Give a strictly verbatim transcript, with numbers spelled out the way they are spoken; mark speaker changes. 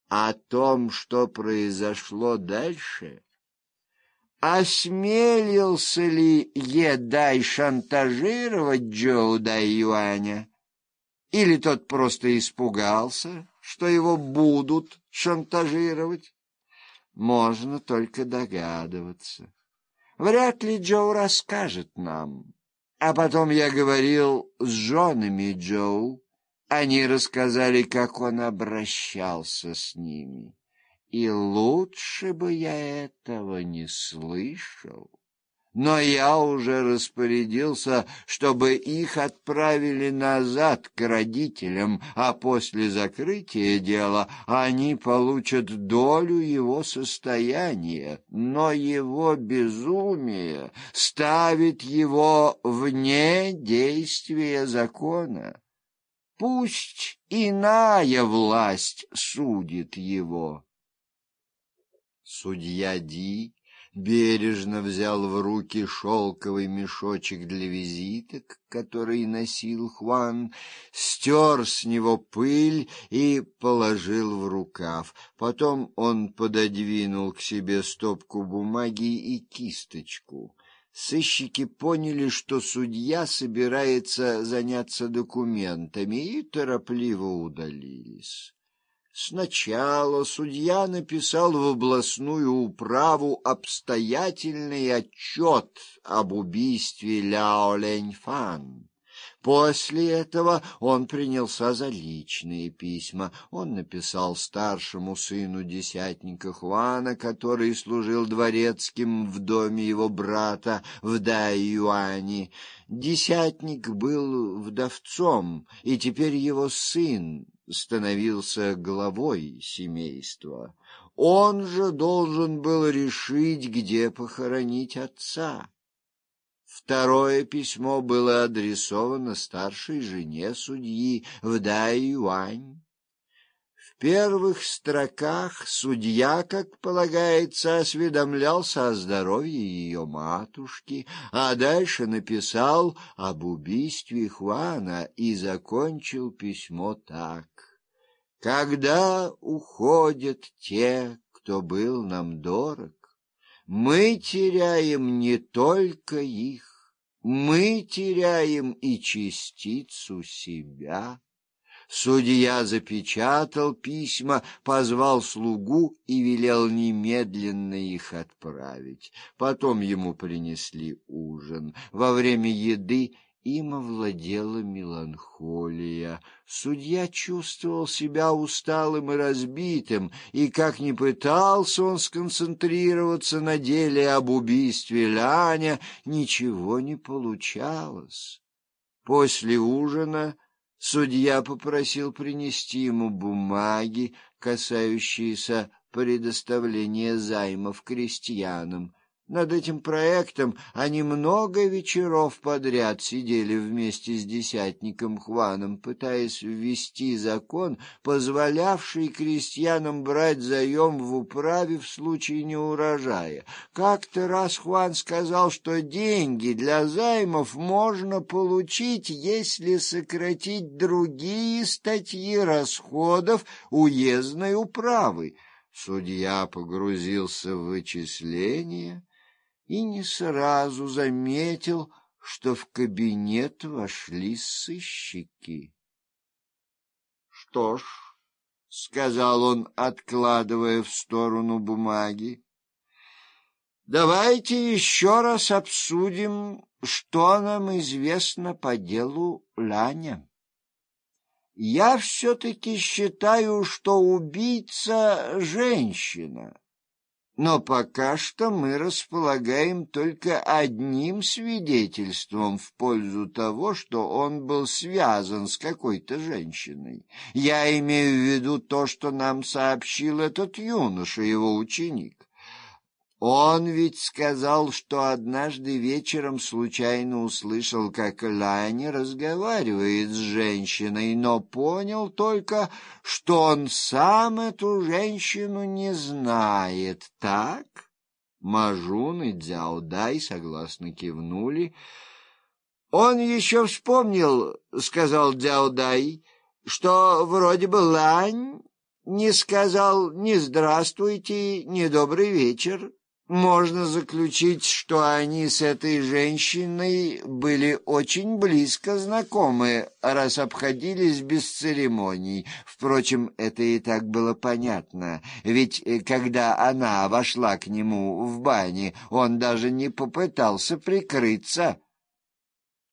Speaker 1: О том, что произошло дальше, осмелился ли Едай шантажировать Джоу Дайюаня, или тот просто испугался, что его будут шантажировать, можно только догадываться. Вряд ли Джоу расскажет нам. А потом я говорил с женами Джоу. Они рассказали, как он обращался с ними. И лучше бы я этого не слышал. Но я уже распорядился, чтобы их отправили назад к родителям, а после закрытия дела они получат долю его состояния. Но его безумие ставит его вне действия закона. Пусть иная власть судит его. Судья Ди бережно взял в руки шелковый мешочек для визиток, который носил Хуан, стер с него пыль и положил в рукав. Потом он пододвинул к себе стопку бумаги и кисточку. Сыщики поняли, что судья собирается заняться документами, и торопливо удалились. Сначала судья написал в областную управу обстоятельный отчет об убийстве Ляо Ляньфан. После этого он принялся за личные письма. Он написал старшему сыну десятника Хуана, который служил дворецким в доме его брата в Дайюане. Десятник был вдовцом, и теперь его сын становился главой семейства. Он же должен был решить, где похоронить отца. Второе письмо было адресовано старшей жене судьи в Дайюань. В первых строках судья, как полагается, осведомлялся о здоровье ее матушки, а дальше написал об убийстве Хуана и закончил письмо так: «Когда уходят те, кто был нам дорог, мы теряем не только их, мы теряем и частицу себя». Судья запечатал письма, позвал слугу и велел немедленно их отправить. Потом ему принесли ужин. Во время еды им овладела меланхолия. Судья чувствовал себя усталым и разбитым, и как ни пытался он сконцентрироваться на деле об убийстве Ляня, ничего не получалось. После ужина судья попросил принести ему бумаги, касающиеся предоставления займов крестьянам. Над этим проектом они много вечеров подряд сидели вместе с десятником Хуаном, пытаясь ввести закон, позволявший крестьянам брать заем в управе в случае неурожая. Как-то раз Хуан сказал, что деньги для займов можно получить, если сократить другие статьи расходов уездной управы. Судья погрузился в вычисления и не сразу заметил, что в кабинет вошли сыщики. — Что ж, — сказал он, откладывая в сторону бумаги, — давайте еще раз обсудим, что нам известно по делу Ляня. Я все-таки считаю, что убийца — женщина. Но пока что мы располагаем только одним свидетельством в пользу того, что он был связан с какой-то женщиной. Я имею в виду то, что нам сообщил этот юноша, его ученик. Он ведь сказал, что однажды вечером случайно услышал, как Лань разговаривает с женщиной, но понял только, что он сам эту женщину не знает. Так? Мажун и Цзяо Дай согласно кивнули. Он еще вспомнил, — сказал Цзяо Дай, — что вроде бы Лань не сказал ни «здравствуйте», ни «добрый вечер». Можно заключить, что они с этой женщиной были очень близко знакомы, раз обходились без церемоний. Впрочем, это и так было понятно, ведь когда она вошла к нему в бане, он даже не попытался прикрыться.